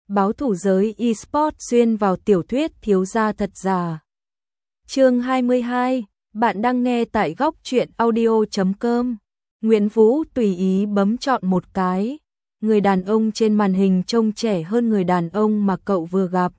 báo thủ giới eSports xuyên vào tiểu thuyết thiếu gia thật giả. Chương 22, bạn đang nghe tại góc truyện audio.com. Nguyễn Vũ tùy ý bấm chọn một cái. Người đàn ông trên màn hình trông trẻ hơn người đàn ông mà cậu vừa gặp.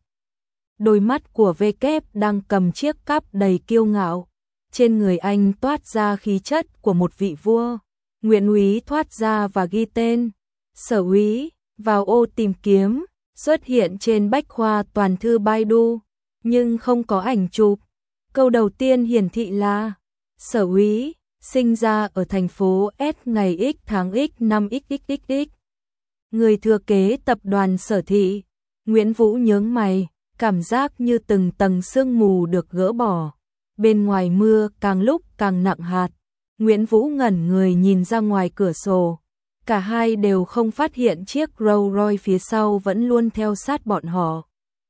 Đôi mắt của VK đang cầm chiếc cắp đầy kiêu ngạo. Trên người anh toát ra khí chất của một vị vua. Nguyễn Úy thoát ra và ghi tên. Sở Úy, vào ô tìm kiếm, xuất hiện trên bách khoa toàn thư Baidu, nhưng không có ảnh chụp. Câu đầu tiên hiển thị là Sở Úy, sinh ra ở thành phố S ngày X tháng X năm XXXX. Người thừa kế tập đoàn Sở Thị. Nguyễn Vũ nhướng mày, cảm giác như từng tầng sương mù được gỡ bỏ. Bên ngoài mưa càng lúc càng nặng hạt. Nguyễn Vũ ngẩn người nhìn ra ngoài cửa sổ. Cả hai đều không phát hiện chiếc Rolls Royce phía sau vẫn luôn theo sát bọn họ.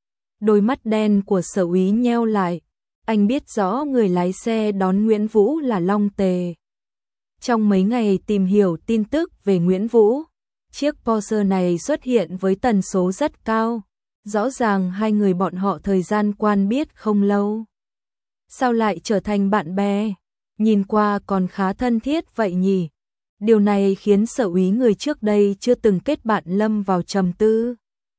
Đôi mắt đen của Sở Úy nheo lại. Anh biết rõ người lái xe đón Nguyễn Vũ là Long Tề. Trong mấy ngày tìm hiểu tin tức về Nguyễn Vũ, chiếc Porsche này xuất hiện với tần số rất cao. Rõ ràng hai người bọn họ thời gian quen biết không lâu. Sao lại trở thành bạn bè? Nhìn qua còn khá thân thiết vậy nhỉ? Điều này khiến Sở Úy người trước đây chưa từng kết bạn lâm vào trầm tư.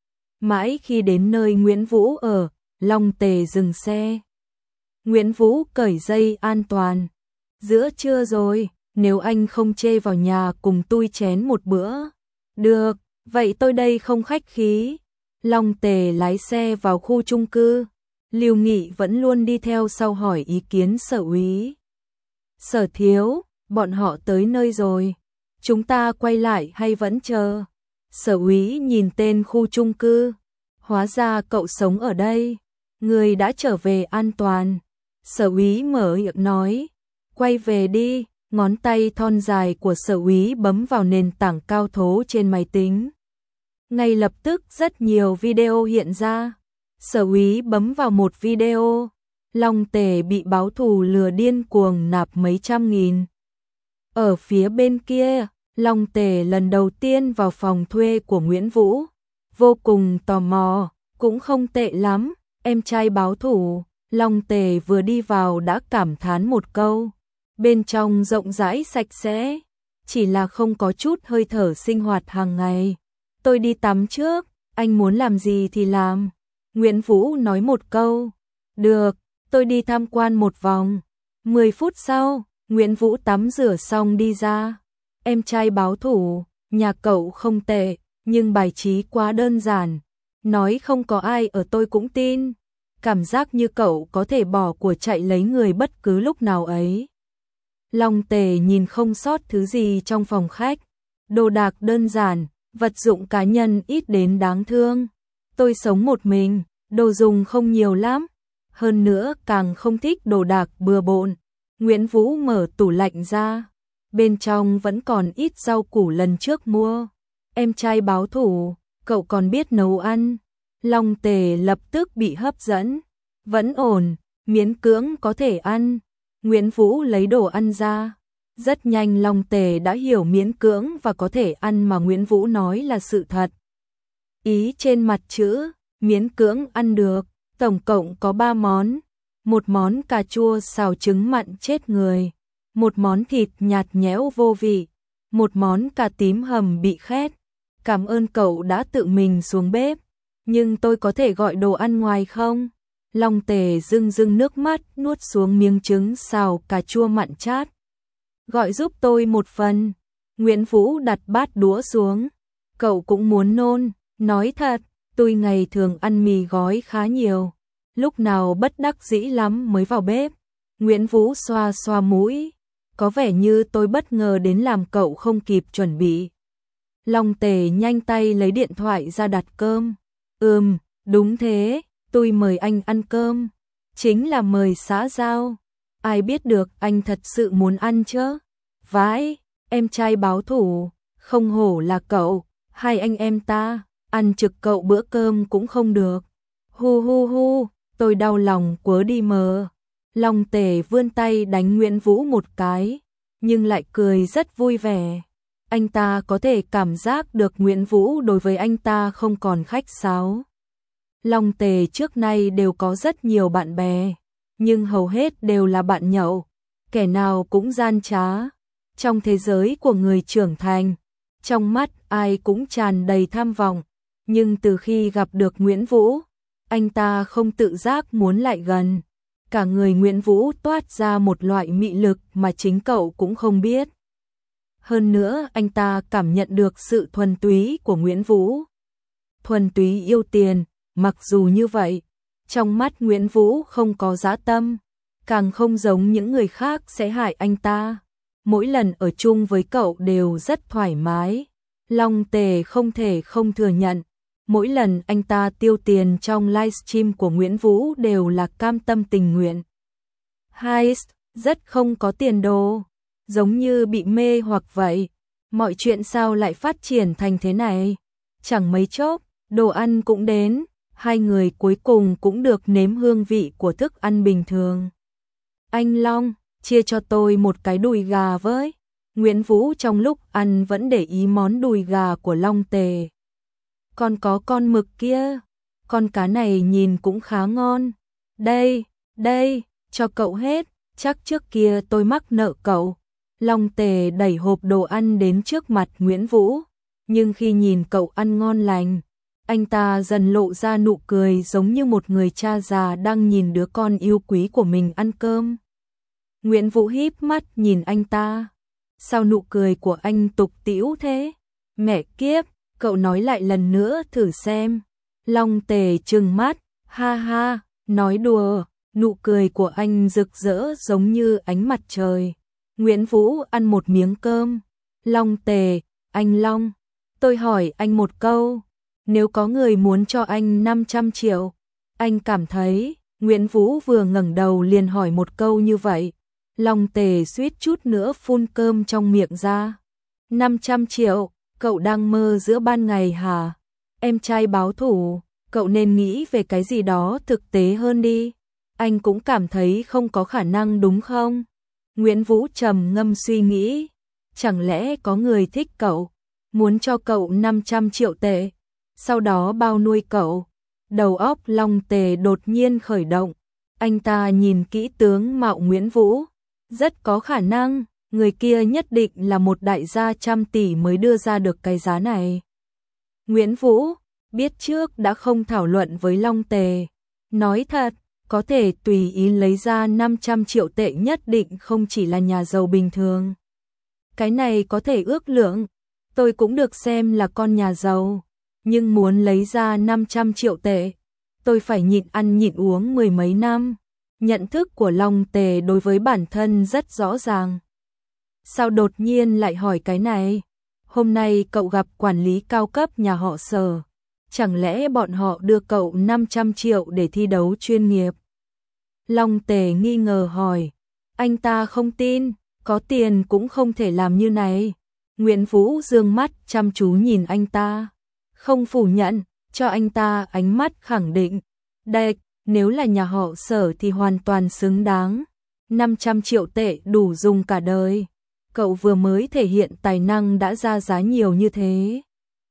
Mãi khi đến nơi Nguyễn Vũ ở, Long Tề dừng xe. Nguyễn Vũ cởi dây an toàn. Giữa trưa rồi, nếu anh không chê vào nhà cùng tôi chén một bữa. Được, vậy tôi đây không khách khí. Long Tề lái xe vào khu chung cư. Lưu Nghị vẫn luôn đi theo sau hỏi ý kiến Sở Úy. Sở thiếu, bọn họ tới nơi rồi. Chúng ta quay lại hay vẫn chờ? Sở Úy nhìn tên khu chung cư. Hóa ra cậu sống ở đây. Người đã trở về an toàn. Sở Úy mở miệng nói. Quay về đi. Ngón tay thon dài của Sở Úy bấm vào nền tảng cao thố trên máy tính. Ngay lập tức rất nhiều video hiện ra. Sở Úy bấm vào một video. Long Tề bị báo thù lừa điên cuồng nạp mấy trăm nghìn. Ở phía bên kia, Long Tề lần đầu tiên vào phòng thuê của Nguyễn Vũ. Vô cùng tò mò, cũng không tệ lắm, em trai báo thù. Long Tề vừa đi vào đã cảm thán một câu. Bên trong rộng rãi sạch sẽ, chỉ là không có chút hơi thở sinh hoạt hàng ngày. Tôi đi tắm trước, anh muốn làm gì thì làm. Nguyễn Vũ nói một câu. Được, tôi đi tham quan một vòng. 10 phút sau, Nguyễn Vũ tắm rửa xong đi ra. Em trai báo thù, nhà cậu không tệ, nhưng bài trí quá đơn giản. Nói không có ai ở tôi cũng tin. Cảm giác như cậu có thể bỏ của chạy lấy người bất cứ lúc nào ấy. Long Tề nhìn không sót thứ gì trong phòng khách. Đồ đạc đơn giản, vật dụng cá nhân ít đến đáng thương. Tôi sống một mình, đồ dùng không nhiều lắm. Hơn nữa càng không thích đồ đạc bừa bộn. Nguyễn Vũ mở tủ lạnh ra. Bên trong vẫn còn ít rau củ lần trước mua. Em trai báo thù, cậu còn biết nấu ăn. Long Tề lập tức bị hấp dẫn. Vẫn ổn, miễn cưỡng có thể ăn. Nguyễn Vũ lấy đồ ăn ra. Rất nhanh Long Tề đã hiểu miễn cưỡng và có thể ăn mà Nguyễn Vũ nói là sự thật. Ý trên mặt chữ, miễn cưỡng ăn được, tổng cộng có 3 món. Một món cà chua xào trứng mặn chết người. Một món thịt nhạt nhẽo vô vị. Một món cà tím hầm bị khét. Cảm ơn cậu đã tự mình xuống bếp. Nhưng tôi có thể gọi đồ ăn ngoài không? Long Tề rưng rưng nước mắt nuốt xuống miếng trứng xào cà chua mặn chát. Gọi giúp tôi một phần. Nguyễn Vũ đặt bát đũa xuống. Cậu cũng muốn nôn. Nói thật, tôi ngày thường ăn mì gói khá nhiều. Lúc nào bất đắc dĩ lắm mới vào bếp. Nguyễn Vũ xoa xoa mũi. Có vẻ như tôi bất ngờ đến làm cậu không kịp chuẩn bị. Long Tề nhanh tay lấy điện thoại ra đặt cơm. Đúng thế, tôi mời anh ăn cơm. Chính là mời xã giao. Ai biết được anh thật sự muốn ăn chứ? Vãi, em trai báo thù, không hổ là cậu, hai anh em ta, ăn trực cậu bữa cơm cũng không được. Hu hu hu, tôi đau lòng quá đi mờ. Long Tề vươn tay đánh Nguyễn Vũ một cái, nhưng lại cười rất vui vẻ. Anh ta có thể cảm giác được Nguyễn Vũ đối với anh ta không còn khách sáo. Long Tề trước nay đều có rất nhiều bạn bè, nhưng hầu hết đều là bạn nhậu, kẻ nào cũng gian trá. Trong thế giới của người trưởng thành, trong mắt ai cũng tràn đầy tham vọng, nhưng từ khi gặp được Nguyễn Vũ, anh ta không tự giác muốn lại gần. Cả người Nguyễn Vũ toát ra một loại mị lực mà chính cậu cũng không biết. Hơn nữa anh ta cảm nhận được sự thuần túy của Nguyễn Vũ. Thuần túy yêu tiền, mặc dù như vậy, trong mắt Nguyễn Vũ không có dã tâm, càng không giống những người khác sẽ hại anh ta. Mỗi lần ở chung với cậu đều rất thoải mái. Long Tề không thể không thừa nhận, mỗi lần anh ta tiêu tiền trong livestream của Nguyễn Vũ đều là cam tâm tình nguyện. Heist, rất không có tiền đồ, giống như bị mê hoặc vậy. Mọi chuyện sao lại phát triển thành thế này? Chẳng mấy chốc, đồ ăn cũng đến, hai người cuối cùng cũng được nếm hương vị của thức ăn bình thường. Anh Long, chia cho tôi một cái đùi gà với. Nguyễn Vũ trong lúc ăn vẫn để ý món đùi gà của Long Tề. Còn có con mực kia, con cá này nhìn cũng khá ngon. Đây, cho cậu hết, chắc trước kia tôi mắc nợ cậu. Long Tề đẩy hộp đồ ăn đến trước mặt Nguyễn Vũ, nhưng khi nhìn cậu ăn ngon lành, anh ta dần lộ ra nụ cười giống như một người cha già đang nhìn đứa con yêu quý của mình ăn cơm. Nguyễn Vũ híp mắt nhìn anh ta. Sao nụ cười của anh tục tĩu thế? Mẹ kiếp, cậu nói lại lần nữa thử xem. Long Tề trừng mắt, ha ha, nói đùa, nụ cười của anh rực rỡ giống như ánh mặt trời. Nguyễn Vũ ăn một miếng cơm. Long Tề, anh Long, tôi hỏi anh một câu, nếu có người muốn cho anh 500 triệu, anh cảm thấy. Nguyễn Vũ vừa ngẩng đầu liền hỏi một câu như vậy. Long Tề suýt chút nữa phun cơm trong miệng ra. 500 triệu, cậu đang mơ giữa ban ngày hả? Em trai báo thù, cậu nên nghĩ về cái gì đó thực tế hơn đi. Anh cũng cảm thấy không có khả năng đúng không? Nguyễn Vũ trầm ngâm suy nghĩ. Chẳng lẽ có người thích cậu, muốn cho cậu 500 triệu tệ, sau đó bao nuôi cậu? Đầu óc Long Tề đột nhiên khởi động. Anh ta nhìn kỹ tướng mạo Nguyễn Vũ. Rất có khả năng, người kia nhất định là một đại gia trăm tỷ mới đưa ra được cái giá này. Nguyễn Vũ biết trước đã không thảo luận với Long Tề. Nói thật, có thể tùy ý lấy ra 500 triệu tệ nhất định không chỉ là nhà giàu bình thường. Cái này có thể ước lượng, tôi cũng được xem là con nhà giàu, nhưng muốn lấy ra 500 triệu tệ, tôi phải nhịn ăn nhịn uống mười mấy năm. Nhận thức của Long Tề đối với bản thân rất rõ ràng. Sao đột nhiên lại hỏi cái này? Hôm nay cậu gặp quản lý cao cấp nhà họ Sở, chẳng lẽ bọn họ đưa cậu 500 triệu để thi đấu chuyên nghiệp? Long Tề nghi ngờ hỏi. Anh ta không tin, có tiền cũng không thể làm như này. Nguyễn Vũ dương mắt chăm chú nhìn anh ta, không phủ nhận, cho anh ta ánh mắt khẳng định. Đây, nếu là nhà họ Sở thì hoàn toàn xứng đáng. 500 triệu tệ đủ dùng cả đời. Cậu vừa mới thể hiện tài năng đã ra giá nhiều như thế.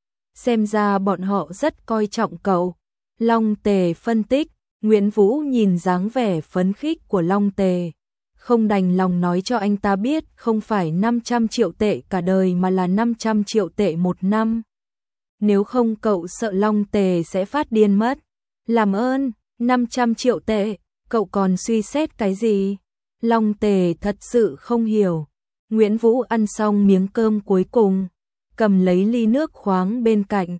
Xem ra bọn họ rất coi trọng cậu. Long Tề phân tích. Nguyễn Vũ nhìn dáng vẻ phấn khích của Long Tề, không đành lòng nói cho anh ta biết không phải 500 triệu tệ cả đời mà là 500 triệu tệ một năm. Nếu không cậu sợ Long Tề sẽ phát điên mất. Làm ơn, 500 triệu tệ, cậu còn suy xét cái gì? Long Tề thật sự không hiểu. Nguyễn Vũ ăn xong miếng cơm cuối cùng, cầm lấy ly nước khoáng bên cạnh.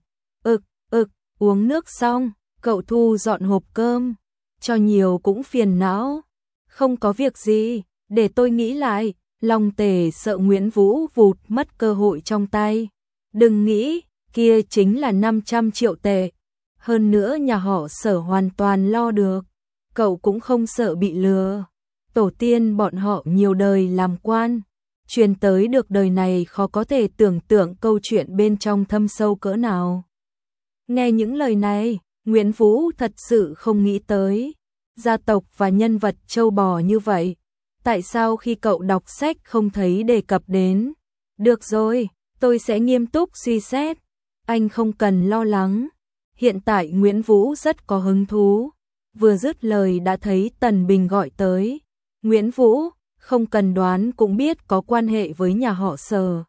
Uống nước xong, cậu thu dọn hộp cơm, cho nhiều cũng phiền não. Không có việc gì, để tôi nghĩ lại. Long Tề sợ Nguyễn Vũ vụt mất cơ hội trong tay. Đừng nghĩ, kia chính là 500 triệu tệ. Hơn nữa nhà họ Sở hoàn toàn lo được. Cậu cũng không sợ bị lừa. Tổ tiên bọn họ nhiều đời làm quan, truyền tới được đời này khó có thể tưởng tượng câu chuyện bên trong thâm sâu cỡ nào. Nghe những lời này, Nguyễn Vũ thật sự không nghĩ tới gia tộc và nhân vật châu bò như vậy. Tại sao khi cậu đọc sách không thấy đề cập đến? Được rồi, Tôi sẽ nghiêm túc suy xét. Anh không cần lo lắng. Hiện tại Nguyễn Vũ rất có hứng thú. Vừa dứt lời đã thấy Tần Bình gọi tới. Nguyễn Vũ, không cần đoán cũng biết có quan hệ với nhà họ Sở.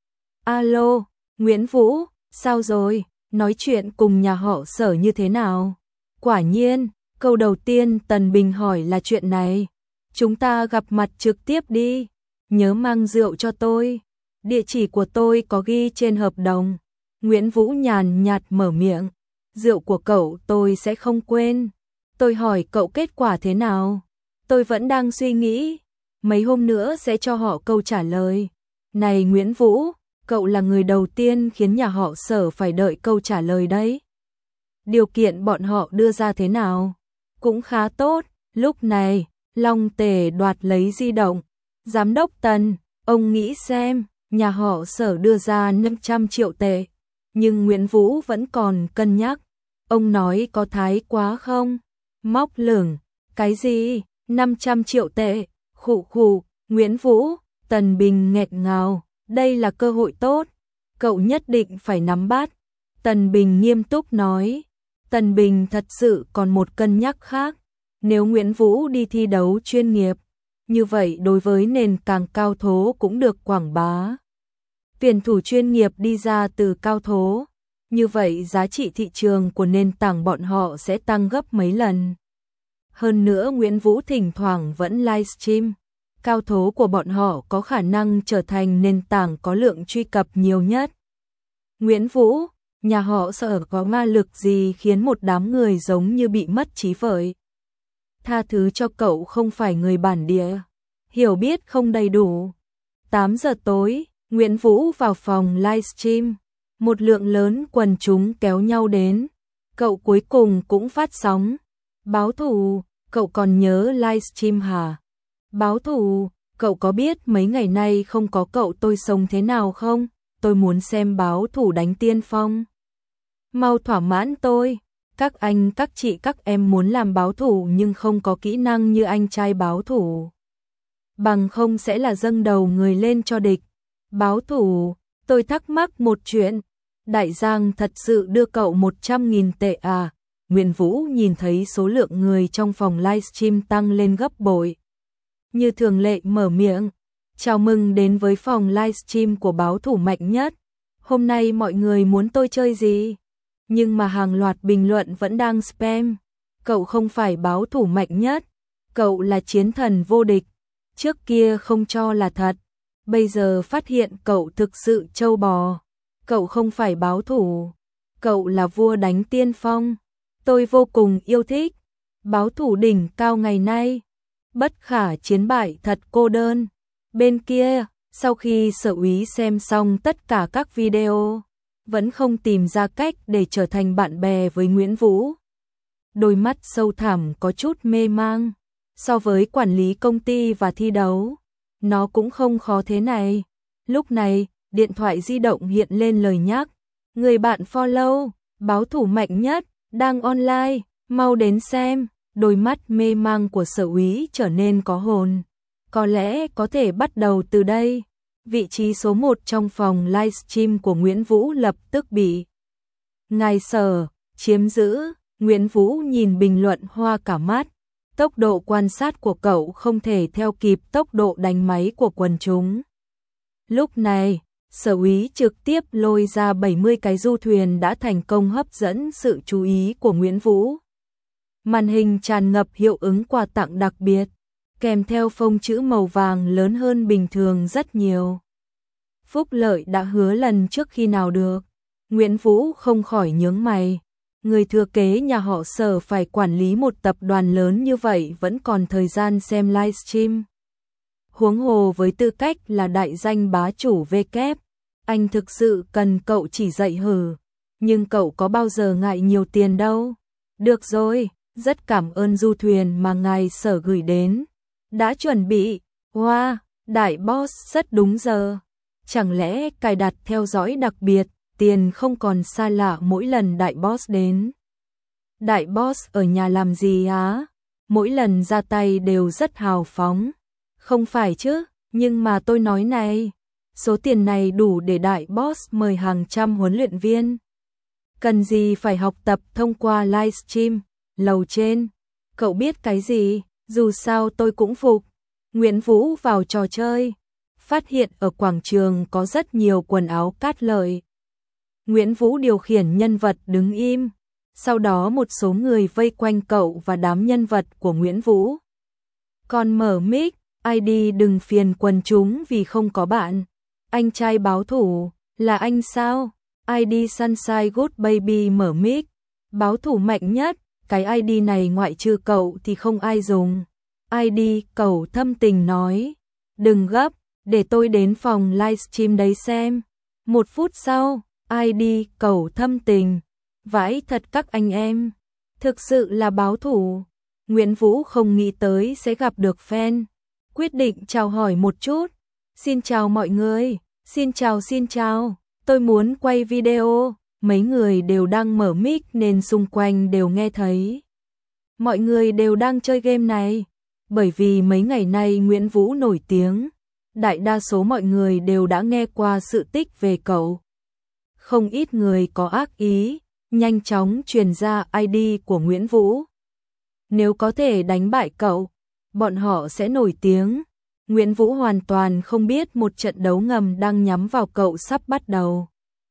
Alo, Nguyễn Vũ, sao rồi? Nói chuyện cùng nhà họ Sở như thế nào? Quả nhiên, câu đầu tiên Tần Bình hỏi là chuyện này. Chúng ta gặp mặt trực tiếp đi. Nhớ mang rượu cho tôi. Địa chỉ của tôi có ghi trên hợp đồng. Nguyễn Vũ nhàn nhạt mở miệng. Rượu của cậu tôi sẽ không quên. Tôi hỏi cậu kết quả thế nào? Tôi vẫn đang suy nghĩ. Mấy hôm nữa sẽ cho họ câu trả lời. Này Nguyễn Vũ, cậu là người đầu tiên khiến nhà họ Sở phải đợi câu trả lời đấy. Điều kiện bọn họ đưa ra thế nào? Cũng khá tốt. Lúc này, Long Tề đoạt lấy di động. Giám đốc Tần, ông nghĩ xem, nhà họ Sở đưa ra 500 triệu tệ. Nhưng Nguyễn Vũ vẫn còn cân nhắc. Ông nói có thái quá không? Móc lửng, cái gì? 500 triệu tệ, khụ khụ, Nguyễn Vũ, Tần Bình nghẹt ngào, đây là cơ hội tốt, cậu nhất định phải nắm bắt. Tần Bình nghiêm túc nói, Tần Bình thật sự còn một cân nhắc khác, nếu Nguyễn Vũ đi thi đấu chuyên nghiệp, như vậy đối với nền tảng cao thố cũng được quảng bá. Tuyển thủ chuyên nghiệp đi ra từ cao thố, như vậy giá trị thị trường của nền tảng bọn họ sẽ tăng gấp mấy lần. Hơn nữa Nguyễn Vũ thỉnh thoảng vẫn livestream, cao thố của bọn họ có khả năng trở thành nền tảng có lượng truy cập nhiều nhất. Nguyễn Vũ, nhà họ Sở có ma lực gì khiến một đám người giống như bị mất trí vậy? Tha thứ cho cậu không phải người bản địa, hiểu biết không đầy đủ. 8 giờ tối, Nguyễn Vũ vào phòng livestream, một lượng lớn quần chúng kéo nhau đến. Cậu cuối cùng cũng phát sóng. Báo thù, cậu còn nhớ livestream hả? Báo thù, cậu có biết mấy ngày nay không có cậu tôi sống thế nào không? Tôi muốn xem báo thù đánh tiên phong. Mau thỏa mãn tôi. Các anh, các chị, các em muốn làm báo thù nhưng không có kỹ năng như anh trai báo thù. Bằng không sẽ là dâng đầu người lên cho địch. Báo thù, tôi thắc mắc một chuyện. Đại Giang thật sự đưa cậu 100.000 tệ à? Nguyễn Vũ nhìn thấy số lượng người trong phòng livestream tăng lên gấp bội. Như thường lệ mở miệng. Chào mừng đến với phòng livestream của báo thủ mạnh nhất. Hôm nay mọi người muốn tôi chơi gì? Nhưng mà hàng loạt bình luận vẫn đang spam. Cậu không phải báo thủ mạnh nhất. Cậu là chiến thần vô địch. Trước kia không cho là thật. Bây giờ phát hiện cậu thực sự trâu bò. Cậu không phải báo thủ. Cậu là vua đánh tiên phong. Tôi vô cùng yêu thích. Báo thủ đỉnh cao ngày nay. Bất khả chiến bại thật cô đơn. Bên kia, sau khi Sở Úy xem xong tất cả các video, vẫn không tìm ra cách để trở thành bạn bè với Nguyễn Vũ. Đôi mắt sâu thẳm có chút mê mang. So với quản lý công ty và thi đấu, nó cũng không khó thế này. Lúc này, điện thoại di động hiện lên lời nhắc. Người bạn follow, báo thủ mạnh nhất, đang online, mau đến xem. Đôi mắt mê mang của Sở Úy trở nên có hồn. Có lẽ có thể bắt đầu từ đây. Vị trí số 1 trong phòng livestream của Nguyễn Vũ lập tức bị ngài Sở chiếm giữ. Nguyễn Vũ nhìn bình luận hoa cả mắt. Tốc độ quan sát của cậu không thể theo kịp tốc độ đánh máy của quần chúng. Lúc này, Sở Úy trực tiếp lôi ra 70 cái du thuyền đã thành công hấp dẫn sự chú ý của Nguyễn Vũ. Màn hình tràn ngập hiệu ứng quà tặng đặc biệt, kèm theo phông chữ màu vàng lớn hơn bình thường rất nhiều. Phúc lợi đã hứa lần trước khi nào được. Nguyễn Vũ không khỏi nhướng mày. Người thừa kế nhà họ Sở phải quản lý một tập đoàn lớn như vậy vẫn còn thời gian xem livestream. Huống hồ với tư cách là đại danh bá chủ VK, anh thực sự cần cậu chỉ dạy hử. Nhưng cậu có bao giờ ngại nhiều tiền đâu. Được rồi, rất cảm ơn du thuyền mà ngài Sở gửi đến. Đã chuẩn bị, wow, đại boss rất đúng giờ. Chẳng lẽ cài đặt theo dõi đặc biệt, tiền không còn xa lạ mỗi lần đại boss đến. Đại boss ở nhà làm gì á? Mỗi lần ra tay đều rất hào phóng. Không phải chứ, nhưng mà tôi nói này, số tiền này đủ để đại boss mời hàng trăm huấn luyện viên. Cần gì phải học tập thông qua livestream, lầu trên. Cậu biết cái gì, dù sao tôi cũng phục. Nguyễn Vũ vào trò chơi, phát hiện ở quảng trường có rất nhiều quần áo cát lợi. Nguyễn Vũ điều khiển nhân vật đứng im, sau đó một số người vây quanh cậu và đám nhân vật của Nguyễn Vũ. Còn mở mic, ID đừng phiền quần chúng vì không có bạn. Anh trai báo thủ, là anh sao? ID Sunshine Good Baby mở mic, báo thủ mạnh nhất, cái ID này ngoại trừ cậu thì không ai dùng. ID cậu thâm tình nói, đừng gấp, để tôi đến phòng livestream đấy xem. 1 phút sau, ID cậu thâm tình, vãi thật các anh em, thực sự là báo thủ. Nguyễn Vũ không nghĩ tới sẽ gặp được fan, quyết định chào hỏi một chút. Xin chào mọi người, xin chào, tôi muốn quay video. Mấy người đều đang mở mic nên xung quanh đều nghe thấy. Mọi người đều đang chơi game này, bởi vì mấy ngày nay Nguyễn Vũ nổi tiếng, đại đa số mọi người đều đã nghe qua sự tích về cậu. Không ít người có ác ý, nhanh chóng truyền ra ID của Nguyễn Vũ. Nếu có thể đánh bại cậu, bọn họ sẽ nổi tiếng. Nguyễn Vũ hoàn toàn không biết một trận đấu ngầm đang nhắm vào cậu sắp bắt đầu.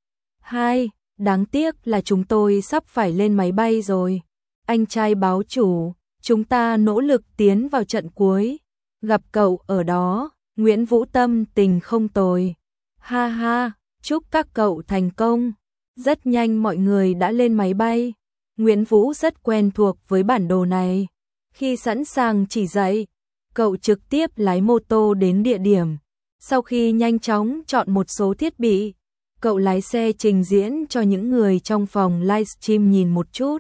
2. Đáng tiếc là chúng tôi sắp phải lên máy bay rồi. Anh trai báo chủ, chúng ta nỗ lực tiến vào trận cuối. Gặp cậu ở đó, Nguyễn Vũ tâm tình không tồi. Ha ha, chúc các cậu thành công. Rất nhanh mọi người đã lên máy bay. Nguyễn Vũ rất quen thuộc với bản đồ này. Khi sẵn sàng chỉ dạy, cậu trực tiếp lái mô tô đến địa điểm. Sau khi nhanh chóng chọn một số thiết bị, cậu lái xe trình diễn cho những người trong phòng livestream nhìn một chút.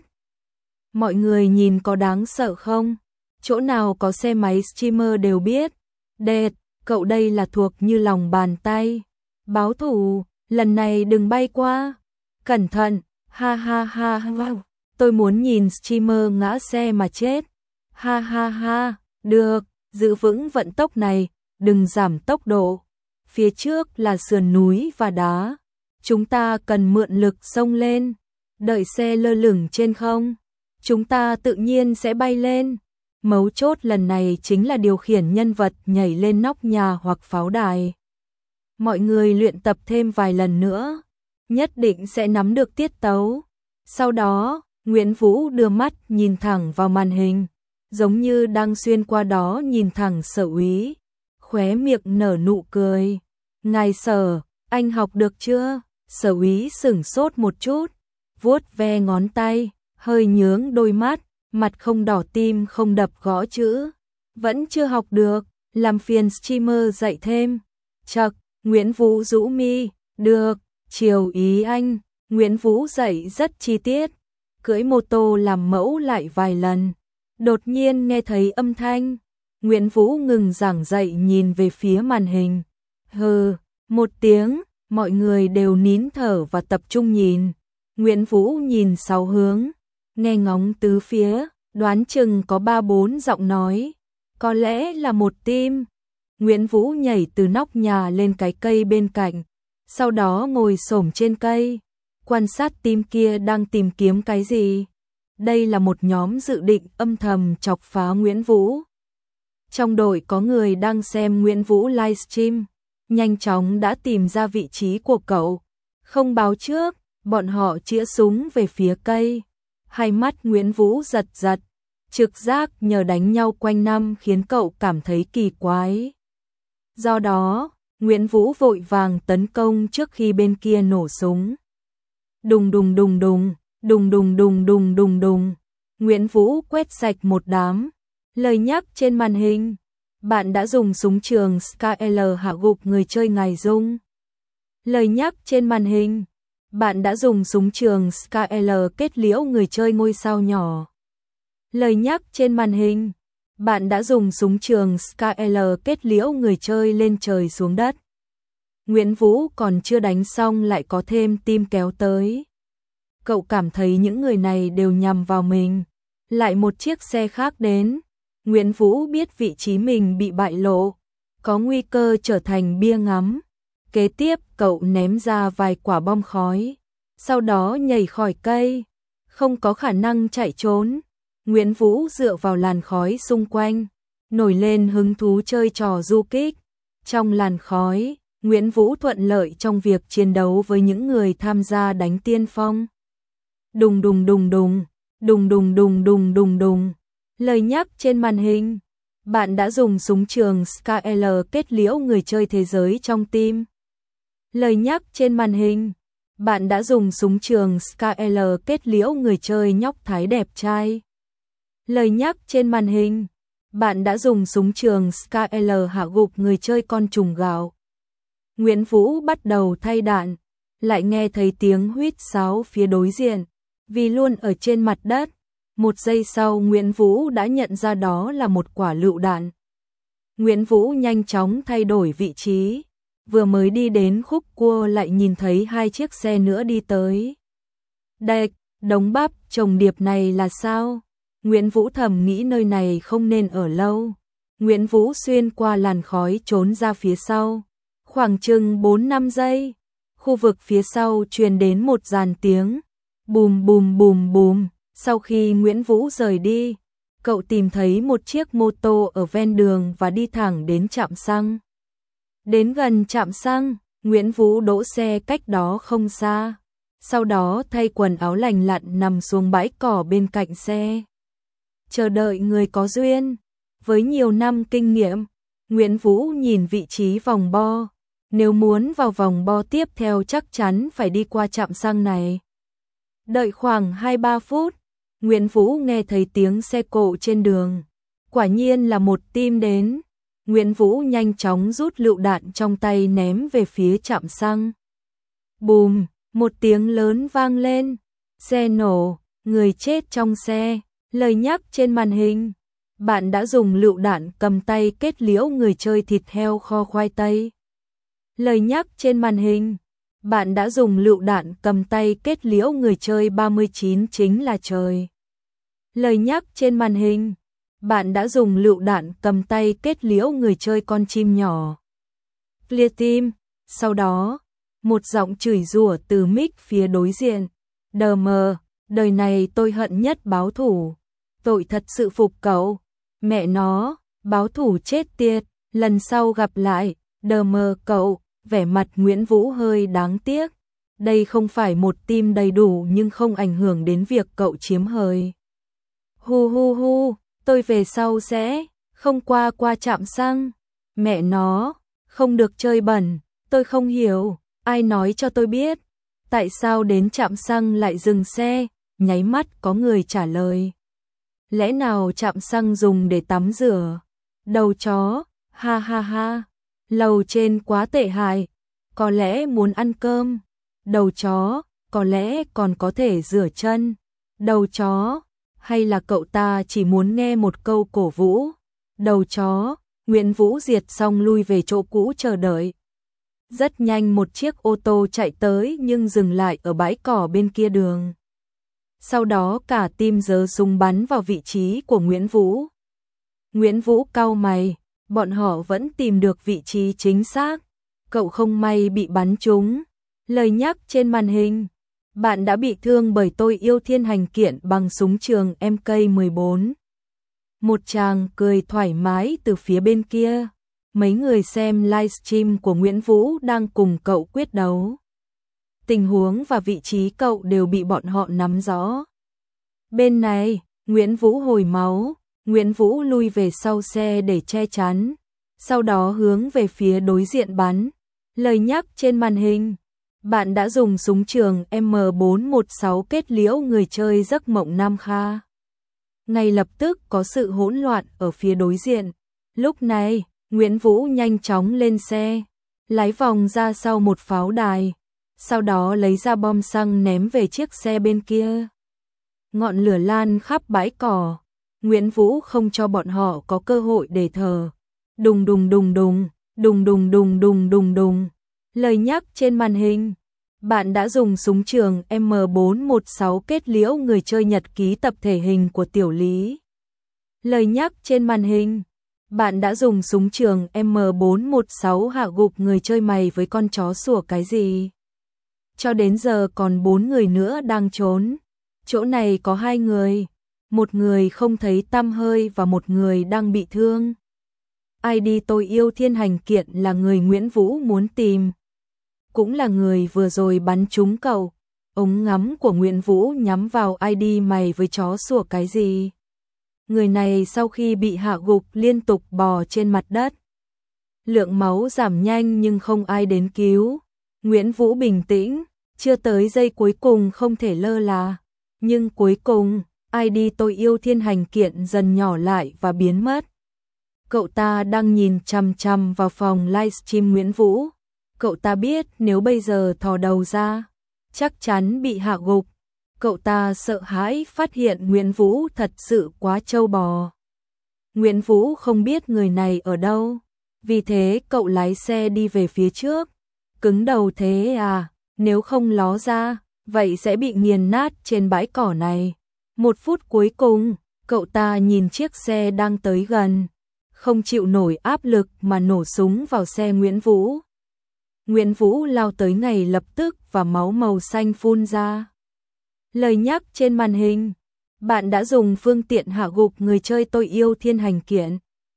Mọi người nhìn có đáng sợ không? Chỗ nào có xe máy streamer đều biết. Đệt, cậu đây là thuộc như lòng bàn tay. Báo thủ, lần này đừng bay qua. Cẩn thận, ha ha ha wow. Tôi muốn nhìn streamer ngã xe mà chết. Ha ha ha, được, giữ vững vận tốc này, đừng giảm tốc độ. Phía trước là sườn núi và đá. Chúng ta cần mượn lực xông lên. Đợi xe lơ lửng trên không, chúng ta tự nhiên sẽ bay lên. Mấu chốt lần này chính là điều khiển nhân vật nhảy lên nóc nhà hoặc pháo đài. Mọi người luyện tập thêm vài lần nữa, nhất định sẽ nắm được tiết tấu. Sau đó, Nguyễn Vũ đưa mắt nhìn thẳng vào màn hình, giống như đang xuyên qua đó nhìn thẳng Sở Úy, khóe miệng nở nụ cười. Ngài Sở, anh học được chưa? Sở Úy sửng sốt một chút, vuốt ve ngón tay, hơi nhướng đôi mắt, mặt không đỏ tim không đập gõ chữ. Vẫn chưa học được, làm phiền streamer dạy thêm. Chậc, Nguyễn Vũ rũ mi, được, chiều ý anh. Nguyễn Vũ dạy rất chi tiết, cưỡi mô tô làm mẫu lại vài lần. Đột nhiên nghe thấy âm thanh, Nguyễn Vũ ngừng giảng dạy nhìn về phía màn hình. Hừ, một tiếng, mọi người đều nín thở và tập trung nhìn. Nguyễn Vũ nhìn 6 hướng, nghe ngóng tứ phía, đoán chừng có 3-4 giọng nói, có lẽ là một team. Nguyễn Vũ nhảy từ nóc nhà lên cái cây bên cạnh, sau đó ngồi xổm trên cây, quan sát team kia đang tìm kiếm cái gì. Đây là một nhóm dự định âm thầm chọc phá Nguyễn Vũ. Trong đội có người đang xem Nguyễn Vũ livestream, nhanh chóng đã tìm ra vị trí của cậu. Không báo trước, bọn họ chĩa súng về phía cây. Hai mắt Nguyễn Vũ giật giật, trực giác nhờ đánh nhau quanh năm khiến cậu cảm thấy kỳ quái. Do đó, Nguyễn Vũ vội vàng tấn công trước khi bên kia nổ súng. Đùng đùng đùng đùng, đùng đùng đùng đùng đùng đùng. Nguyễn Vũ quét sạch một đám. Lời nhắc trên màn hình, bạn đã dùng súng trường SKL hạ gục người chơi Ngài Dung. Lời nhắc trên màn hình, bạn đã dùng súng trường SKL kết liễu người chơi ngôi sao nhỏ. Lời nhắc trên màn hình, bạn đã dùng súng trường SKL kết liễu người chơi lên trời xuống đất. Nguyễn Vũ còn chưa đánh xong lại có thêm team kéo tới. Cậu cảm thấy những người này đều nhằm vào mình. Lại một chiếc xe khác đến. Nguyễn Vũ biết vị trí mình bị bại lộ, có nguy cơ trở thành bia ngắm. Kế tiếp cậu ném ra vài quả bom khói, sau đó nhảy khỏi cây, không có khả năng chạy trốn. Nguyễn Vũ dựa vào làn khói xung quanh, nổi lên hứng thú chơi trò du kích. Trong làn khói, Nguyễn Vũ thuận lợi trong việc chiến đấu với những người tham gia đánh tiên phong. Đùng đùng đùng đùng, đùng đùng đùng đùng đùng đùng. Lời nhắc trên màn hình. Bạn đã dùng súng trường SKL kết liễu người chơi thế giới trong team. Lời nhắc trên màn hình. Bạn đã dùng súng trường SKL kết liễu người chơi nhóc Thái đẹp trai. Lời nhắc trên màn hình. Bạn đã dùng súng trường SKL hạ gục người chơi con trùng gạo. Nguyễn Vũ bắt đầu thay đạn, lại nghe thấy tiếng huýt sáo phía đối diện, vì luôn ở trên mặt đất. Một giây sau Nguyễn Vũ đã nhận ra đó là một quả lựu đạn. Nguyễn Vũ nhanh chóng thay đổi vị trí, vừa mới đi đến khúc cua lại nhìn thấy hai chiếc xe nữa đi tới. Đệch, đống bắp chồng điệp này là sao? Nguyễn Vũ thầm nghĩ nơi này không nên ở lâu. Nguyễn Vũ xuyên qua làn khói trốn ra phía sau. Khoảng chừng 4-5 giây, khu vực phía sau truyền đến một dàn tiếng bùm bùm bùm bùm. Sau khi Nguyễn Vũ rời đi, cậu tìm thấy một chiếc mô tô ở ven đường và đi thẳng đến trạm xăng. Đến gần trạm xăng, Nguyễn Vũ đỗ xe cách đó không xa. Sau đó thay quần áo lành lặn nằm xuống bãi cỏ bên cạnh xe. Chờ đợi người có duyên. Với nhiều năm kinh nghiệm, Nguyễn Vũ nhìn vị trí vòng bo. Nếu muốn vào vòng bo tiếp theo chắc chắn phải đi qua trạm xăng này. Đợi khoảng 2-3 phút, Nguyễn Vũ nghe thấy tiếng xe cộ trên đường. Quả nhiên là một team đến. Nguyễn Vũ nhanh chóng rút lựu đạn trong tay ném về phía trạm xăng. Bùm, một tiếng lớn vang lên. Xe nổ, người chết trong xe. Lời nhắc trên màn hình. Bạn đã dùng lựu đạn cầm tay kết liễu người chơi thịt heo kho khoai tây. Lời nhắc trên màn hình. Bạn đã dùng lựu đạn cầm tay kết liễu người chơi 39 chính là trời. Lời nhắc trên màn hình. Bạn đã dùng lựu đạn cầm tay kết liễu người chơi con chim nhỏ. Clear team. Sau đó, một giọng chửi rủa từ mic phía đối diện. DM, đời này tôi hận nhất báo thủ. Tôi thật sự phục cậu. Mẹ nó, báo thủ chết tiệt. Lần sau gặp lại, DM cậu. Vẻ mặt Nguyễn Vũ hơi đáng tiếc. Đây không phải một team đầy đủ nhưng không ảnh hưởng đến việc cậu chiếm hời. Hu hu hu, tôi về sau sẽ không qua trạm xăng. Mẹ nó, không được chơi bẩn, tôi không hiểu, ai nói cho tôi biết. Tại sao đến trạm xăng lại dừng xe? Nháy mắt có người trả lời. Lẽ nào trạm xăng dùng để tắm rửa? Đầu chó, ha ha ha. Lầu trên quá tệ hại, có lẽ muốn ăn cơm. Đầu chó, có lẽ còn có thể rửa chân. Đầu chó, hay là cậu ta chỉ muốn nghe một câu cổ vũ. Đầu chó, Nguyễn Vũ diệt xong lui về chỗ cũ chờ đợi. Rất nhanh một chiếc ô tô chạy tới nhưng dừng lại ở bãi cỏ bên kia đường. Sau đó cả team giơ súng bắn vào vị trí của Nguyễn Vũ. Nguyễn Vũ cau mày. Bọn họ vẫn tìm được vị trí chính xác. Cậu không may bị bắn trúng. Lời nhắc trên màn hình. Bạn đã bị thương bởi tôi yêu thiên hành kiện bằng súng trường MK14. Một chàng cười thoải mái từ phía bên kia. Mấy người xem livestream của Nguyễn Vũ đang cùng cậu quyết đấu. Tình huống và vị trí cậu đều bị bọn họ nắm rõ. Bên này, Nguyễn Vũ hồi máu. Nguyễn Vũ lui về sau xe để che chắn, sau đó hướng về phía đối diện bắn. Lời nhắc trên màn hình. Bạn đã dùng súng trường M416 kết liễu người chơi giấc mộng Nam Kha. Ngay lập tức có sự hỗn loạn ở phía đối diện. Lúc này, Nguyễn Vũ nhanh chóng lên xe, lái vòng ra sau một pháo đài, sau đó lấy ra bom xăng ném về chiếc xe bên kia. Ngọn lửa lan khắp bãi cỏ. Nguyễn Vũ không cho bọn họ có cơ hội để thở. Đùng đùng đùng đùng, đùng đùng đùng đùng đùng đùng. Lời nhắc trên màn hình. Bạn đã dùng súng trường M416 kết liễu người chơi nhật ký tập thể hình của Tiểu Lý. Lời nhắc trên màn hình. Bạn đã dùng súng trường M416 hạ gục người chơi mày với con chó sủa cái gì? Cho đến giờ còn 4 người nữa đang trốn. Chỗ này có 2 người, một người không thấy tăm hơi và một người đang bị thương. ID tôi yêu Thiên Hành Kiện là người Nguyễn Vũ muốn tìm. Cũng là người vừa rồi bắn trúng cậu. Ống ngắm của Nguyễn Vũ nhắm vào ID mày với chó sủa cái gì? Người này sau khi bị hạ gục liên tục bò trên mặt đất. Lượng máu giảm nhanh nhưng không ai đến cứu. Nguyễn Vũ bình tĩnh, chưa tới giây cuối cùng không thể lơ là. Nhưng cuối cùng, ID tôi yêu Thiên Hành Kiện dần nhỏ lại và biến mất. Cậu ta đang nhìn chằm chằm vào phòng livestream Nguyễn Vũ. Cậu ta biết nếu bây giờ thò đầu ra, chắc chắn bị hạ gục. Cậu ta sợ hãi phát hiện Nguyễn Vũ thật sự quá trâu bò. Nguyễn Vũ không biết người này ở đâu, vì thế cậu lái xe đi về phía trước. Cứng đầu thế à, nếu không ló ra, vậy sẽ bị nghiền nát trên bãi cỏ này. 1 phút cuối cùng, cậu ta nhìn chiếc xe đang tới gần, không chịu nổi áp lực mà nổ súng vào xe Nguyễn Vũ. Nguyễn Vũ lao tới ngay lập tức và máu màu xanh phun ra. Lời nhắc trên màn hình, bạn đã dùng phương tiện hạ gục người chơi tôi yêu Thiên Hành Kiện.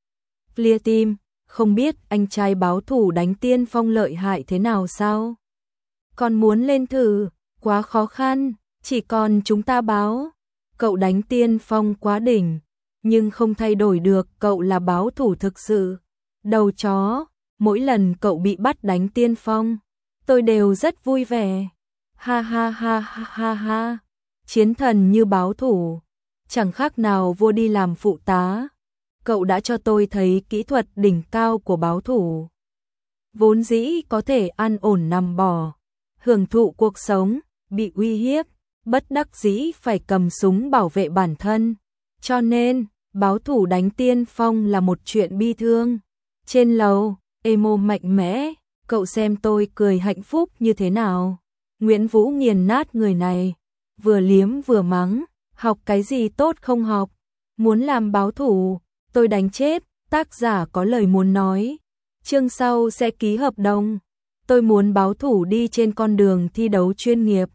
Clear Team, không biết anh trai báo thủ đánh tiên phong lợi hại thế nào sao? Còn muốn lên thử, quá khó khăn, chỉ còn chúng ta báo. Cậu đánh tiên phong quá đỉnh, nhưng không thay đổi được cậu là báo thủ thực sự. Đầu chó, mỗi lần cậu bị bắt đánh tiên phong, tôi đều rất vui vẻ. Ha ha ha ha ha ha. Chiến thần như báo thủ, chẳng khác nào vua đi làm phụ tá. Cậu đã cho tôi thấy kỹ thuật đỉnh cao của báo thủ. Vốn dĩ có thể ăn ổn nằm bò, hưởng thụ cuộc sống, bị uy hiếp, bất đắc dĩ phải cầm súng bảo vệ bản thân. Cho nên, báo thủ đánh tiên phong là một chuyện bi thương. Trên lầu, emo mạnh mẽ, cậu xem tôi cười hạnh phúc như thế nào. Nguyễn Vũ nghiền nát người này, vừa liếm vừa mắng, học cái gì tốt không học, muốn làm báo thủ, tôi đánh chết, tác giả có lời muốn nói. Chương sau sẽ ký hợp đồng, tôi muốn báo thủ đi trên con đường thi đấu chuyên nghiệp.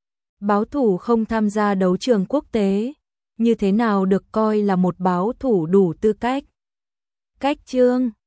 Báo thủ không tham gia đấu trường quốc tế, như thế nào được coi là một báo thủ đủ tư cách? Cách chương